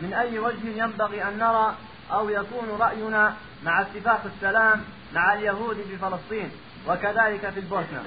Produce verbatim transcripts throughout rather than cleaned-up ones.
من أي وجه ينبغي أن نرى أو يكون رأينا مع اتفاق السلام مع اليهود في فلسطين وكذلك في البوسنة؟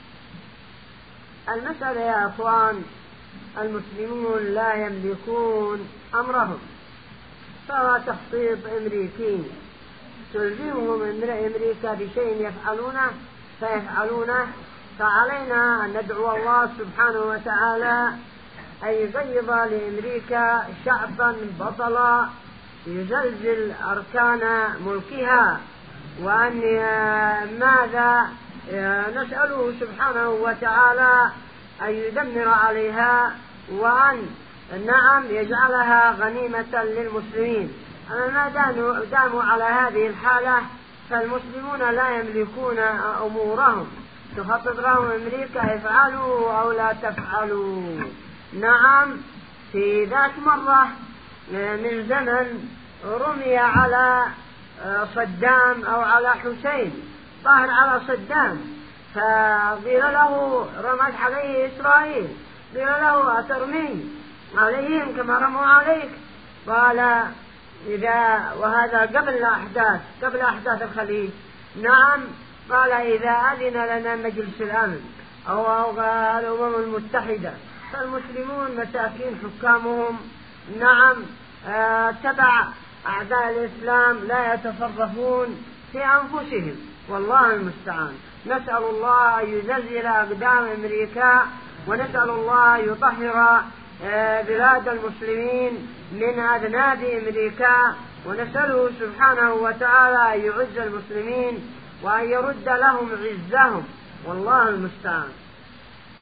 المسألة يا أخوان، المسلمون لا يملكون أمرهم، فهو تخطيط أمريكي تلزمهم أمريكا بشيء يفعلونه فيفعلونه، فعلينا أن ندعو الله سبحانه وتعالى أن يقيض لأمريكا شعبا بطلا يزلزل أركان ملكها، وأن ماذا نسأله سبحانه وتعالى أن يدمر عليها، وأن نعم يجعلها غنيمة للمسلمين. أما ما داموا على هذه الحالة فالمسلمون لا يملكون أمورهم، تخطط لهم أمريكا افعلوا أو لا تفعلوا. نعم في ذات مرة من زمن رمي على صدام أو على حسين، ظاهر على صدام، فقيل له رمت عليه إسرائيل، قيل له أترمي عليهم كما رموا عليك؟ قال إذا، وهذا قبل الأحداث قبل أحداث الخليج، نعم قال إذا أذن لنا مجلس الأمن أو, أو الأمم المتحدة. فالمسلمون مساكين حكامهم نعم آه تبع أعداء الإسلام لا يتصرفون في أنفسهم، والله المستعان. نسأل الله أن يزلزل أقدام أمريكا، ونسأل الله أن يطهر آه بلاد المسلمين من أذناب أمريكا، ونسأله سبحانه وتعالى أن يعز المسلمين وأن يرد لهم عزهم، والله المستعان.